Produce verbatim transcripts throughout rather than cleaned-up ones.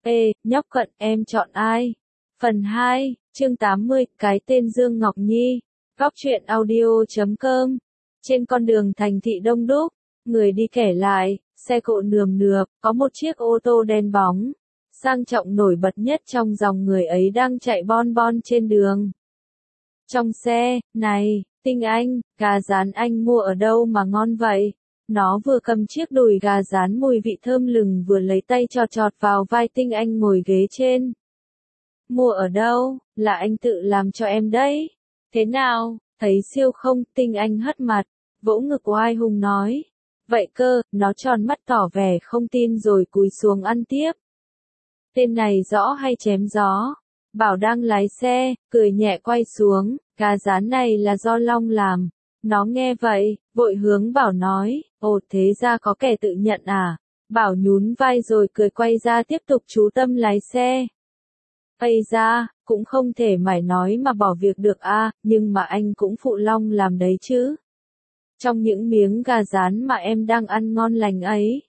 Ê, nhóc cận, em chọn ai? Phần hai, chương tám mươi, cái tên Dương Ngọc Nhi. Góc truyện audio chấm com. Trên con đường thành thị đông đúc, người đi kẻ lại, xe cộ nườm nượp, có một chiếc ô tô đen bóng, sang trọng nổi bật nhất trong dòng người ấy đang chạy bon bon trên đường. Trong xe, này, Tinh Anh, gà rán anh mua ở đâu mà ngon vậy? Nó vừa cầm chiếc đùi gà rán mùi vị thơm lừng vừa lấy tay chọt chọt vào vai Tinh Anh ngồi ghế trên. Mua ở đâu? Là anh tự làm cho em đấy. Thế nào, thấy siêu không? Tinh Anh hất mặt, vỗ ngực oai hùng nói. Vậy cơ, nó tròn mắt tỏ vẻ không tin rồi cúi xuống ăn tiếp. Tên này rõ hay chém gió? Bảo đang lái xe, cười nhẹ quay xuống, gà rán này là do Long làm. Nó nghe vậy, vội hướng Bảo nói, ồ thế ra có kẻ tự nhận à? Bảo nhún vai rồi cười quay ra tiếp tục chú tâm lái xe. Ây ra, cũng không thể mải nói mà bỏ việc được a, nhưng mà anh cũng phụ Long làm đấy chứ. Trong những miếng gà rán mà em đang ăn ngon lành ấy,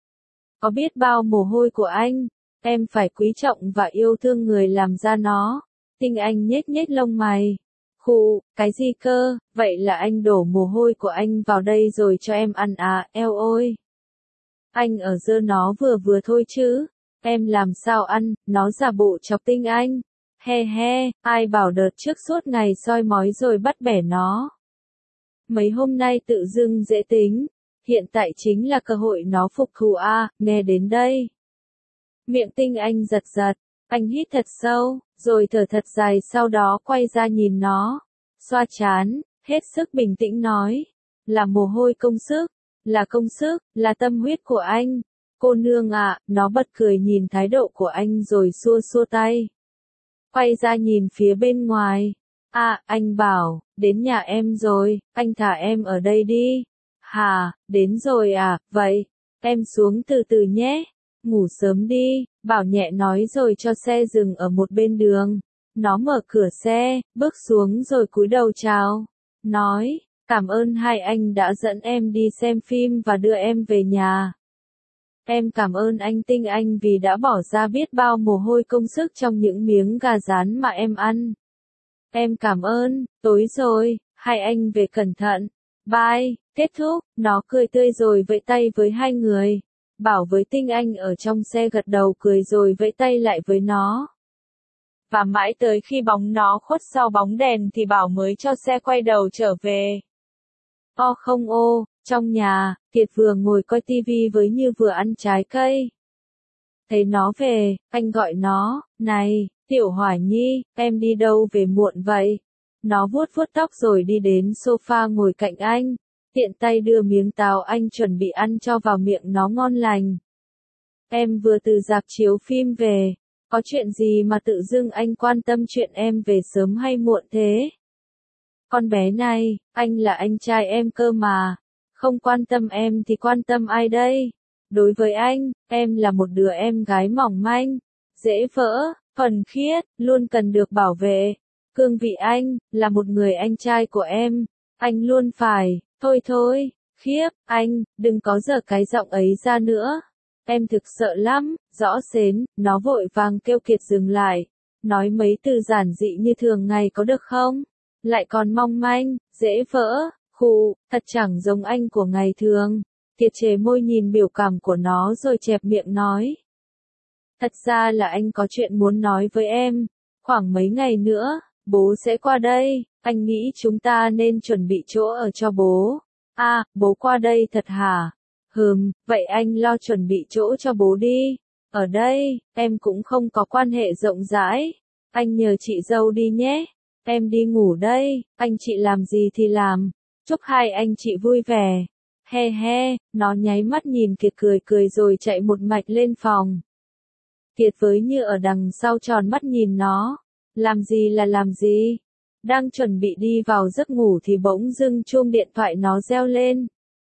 có biết bao mồ hôi của anh, em phải quý trọng và yêu thương người làm ra nó. Tinh Anh nhếch nhếch lông mày. Khụ, cái gì cơ, vậy là anh đổ mồ hôi của anh vào đây rồi cho em ăn à, eo ôi. Anh ở dơ nó vừa vừa thôi chứ, em làm sao ăn, nó giả bộ chọc Tinh Anh. He he, ai bảo đợt trước suốt ngày soi mói rồi bắt bẻ nó. Mấy hôm nay tự dưng dễ tính, hiện tại chính là cơ hội nó phục thù a, nghe đến đây. Miệng Tinh Anh giật giật, anh hít thật sâu, rồi thở thật dài sau đó quay ra nhìn nó, xoa trán, hết sức bình tĩnh nói, là mồ hôi công sức, là công sức, là tâm huyết của anh. Cô nương ạ, à, nó bật cười nhìn thái độ của anh rồi xua xua tay. Quay ra nhìn phía bên ngoài, à, anh bảo, đến nhà em rồi, anh thả em ở đây đi. Hà, đến rồi à, vậy, em xuống từ từ nhé. Ngủ sớm đi, Bảo nhẹ nói rồi cho xe dừng ở một bên đường. Nó mở cửa xe, bước xuống rồi cúi đầu chào. Nói, cảm ơn hai anh đã dẫn em đi xem phim và đưa em về nhà. Em cảm ơn anh Tinh Anh vì đã bỏ ra biết bao mồ hôi công sức trong những miếng gà rán mà em ăn. Em cảm ơn, tối rồi, hai anh về cẩn thận. Bye, kết thúc, nó cười tươi rồi vẫy tay với hai người. Bảo với Tinh Anh ở trong xe gật đầu cười rồi vẫy tay lại với nó. Và mãi tới khi bóng nó khuất sau bóng đèn thì Bảo mới cho xe quay đầu trở về. O không ô, trong nhà, Kiệt vừa ngồi coi tivi với Như vừa ăn trái cây. Thấy nó về, anh gọi nó, này, Tiểu Hỏa Nhi, em đi đâu về muộn vậy? Nó vuốt vuốt tóc rồi đi đến sofa ngồi cạnh anh. Tiện tay đưa miếng táo anh chuẩn bị ăn cho vào miệng nó ngon lành. Em vừa từ rạp chiếu phim về, có chuyện gì mà tự dưng anh quan tâm chuyện em về sớm hay muộn thế? Con bé này, anh là anh trai em cơ mà, không quan tâm em thì quan tâm ai đây? Đối với anh, em là một đứa em gái mỏng manh, dễ vỡ, thuần khiết, luôn cần được bảo vệ. Cương vị anh, là một người anh trai của em, anh luôn phải. Thôi thôi, khiếp, anh, đừng có giở cái giọng ấy ra nữa. Em thực sợ lắm, rõ xến, nó vội vàng kêu Kiệt dừng lại. Nói mấy từ giản dị như thường ngày có được không? Lại còn mong manh, dễ vỡ, khụ, thật chẳng giống anh của ngày thường. Kiệt chề môi nhìn biểu cảm của nó rồi chẹp miệng nói. Thật ra là anh có chuyện muốn nói với em. Khoảng mấy ngày nữa, bố sẽ qua đây. Anh nghĩ chúng ta nên chuẩn bị chỗ ở cho bố. À, bố qua đây thật hả? Hừm, vậy anh lo chuẩn bị chỗ cho bố đi. Ở đây, em cũng không có quan hệ rộng rãi. Anh nhờ chị dâu đi nhé. Em đi ngủ đây, anh chị làm gì thì làm. Chúc hai anh chị vui vẻ. He he, nó nháy mắt nhìn Kiệt cười cười rồi chạy một mạch lên phòng. Kiệt với Như ở đằng sau tròn mắt nhìn nó. Làm gì là làm gì? Đang chuẩn bị đi vào giấc ngủ thì bỗng dưng chuông điện thoại nó reo lên.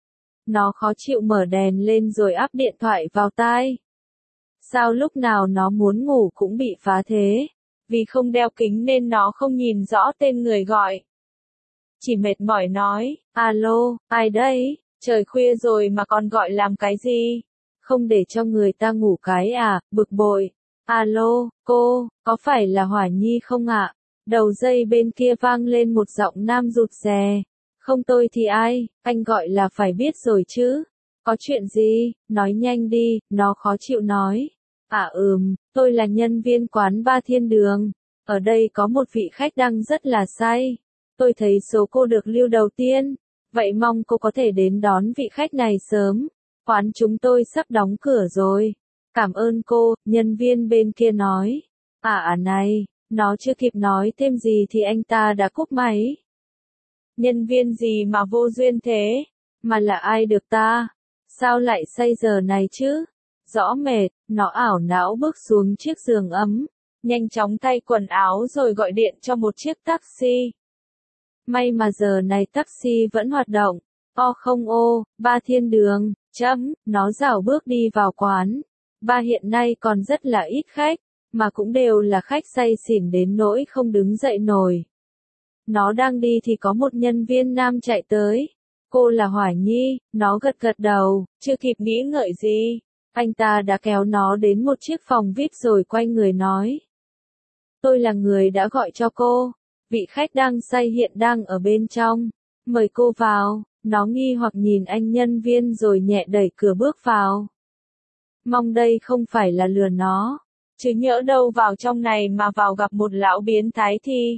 Nó khó chịu mở đèn lên rồi áp điện thoại vào tai. Sao lúc nào nó muốn ngủ cũng bị phá thế? Vì không đeo kính nên nó không nhìn rõ tên người gọi. Chỉ mệt mỏi nói, alo, ai đấy? Trời khuya rồi mà còn gọi làm cái gì? Không để cho người ta ngủ cái à, bực bội. Alo, cô, có phải là Hỏa Nhi không ạ? Đầu dây bên kia vang lên một giọng nam rụt rè. Không tôi thì ai, anh gọi là phải biết rồi chứ. Có chuyện gì, nói nhanh đi, nó khó chịu nói. À ừm, tôi là nhân viên quán Ba Thiên Đường. Ở đây có một vị khách đang rất là say. Tôi thấy số cô được lưu đầu tiên. Vậy mong cô có thể đến đón vị khách này sớm. Quán chúng tôi sắp đóng cửa rồi. Cảm ơn cô, nhân viên bên kia nói. À à này, nó chưa kịp nói thêm gì thì anh ta đã cúp máy. Nhân viên gì mà vô duyên thế? Mà là ai được ta? Sao lại say giờ này chứ? Rõ mệt, nó ảo não bước xuống chiếc giường ấm. Nhanh chóng thay quần áo rồi gọi điện cho một chiếc taxi. May mà giờ này taxi vẫn hoạt động. O không ô, Ba Thiên Đường, chấm, nó rảo bước đi vào quán. Ba hiện nay còn rất là ít khách, mà cũng đều là khách say xỉn đến nỗi không đứng dậy nổi. Nó đang đi thì có một nhân viên nam chạy tới. Cô là Hỏa Nhi, nó gật gật đầu, chưa kịp nghĩ ngợi gì. Anh ta đã kéo nó đến một chiếc phòng vi ai pi rồi quay người nói. Tôi là người đã gọi cho cô. Vị khách đang say hiện đang ở bên trong. Mời cô vào. Nó nghi hoặc nhìn anh nhân viên rồi nhẹ đẩy cửa bước vào. Mong đây không phải là lừa nó. Chứ nhỡ đâu vào trong này mà vào gặp một lão biến thái thì.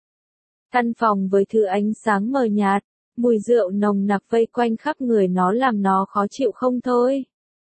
Căn phòng với thứ ánh sáng mờ nhạt, mùi rượu nồng nặc vây quanh khắp người nó làm nó khó chịu không thôi.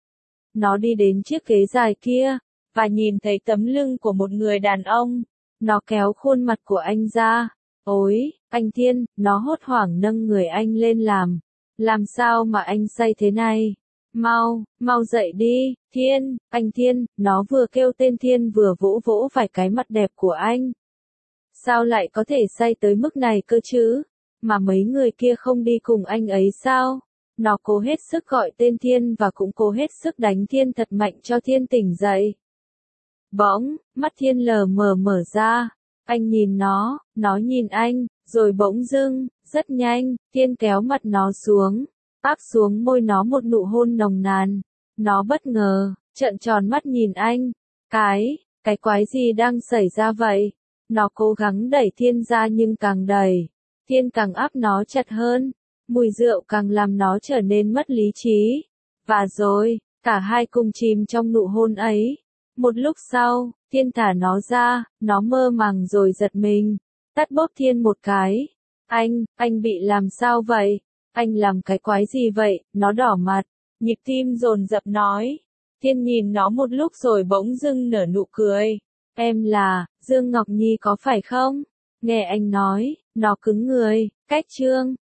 Nó đi đến chiếc ghế dài kia, và nhìn thấy tấm lưng của một người đàn ông. Nó kéo khuôn mặt của anh ra. Ôi, anh Thiên, nó hốt hoảng nâng người anh lên làm. Làm sao mà anh say thế này? Mau, mau dậy đi, Thiên, anh Thiên, nó vừa kêu tên Thiên vừa vỗ vỗ phải cái mặt đẹp của anh. Sao lại có thể say tới mức này cơ chứ? Mà mấy người kia không đi cùng anh ấy sao? Nó cố hết sức gọi tên Thiên và cũng cố hết sức đánh Thiên thật mạnh cho Thiên tỉnh dậy. Bỗng, mắt Thiên lờ mờ mở ra. Anh nhìn nó, nó nhìn anh, rồi bỗng dưng, rất nhanh, Thiên kéo mặt nó xuống, áp xuống môi nó một nụ hôn nồng nàn. Nó bất ngờ, trợn tròn mắt nhìn anh. Cái, cái quái gì đang xảy ra vậy? Nó cố gắng đẩy Thiên ra nhưng càng đẩy, Thiên càng áp nó chặt hơn. Mùi rượu càng làm nó trở nên mất lý trí. Và rồi, cả hai cùng chìm trong nụ hôn ấy. Một lúc sau, Thiên thả nó ra, nó mơ màng rồi giật mình. Tát bóp Thiên một cái. Anh, anh bị làm sao vậy? Anh làm cái quái gì vậy? Nó đỏ mặt, nhịp tim dồn dập nói. Thiên nhìn nó một lúc rồi bỗng dưng nở nụ cười. Em là, Dương Ngọc Nhi có phải không? Nghe anh nói, nó cứng người, cách trương.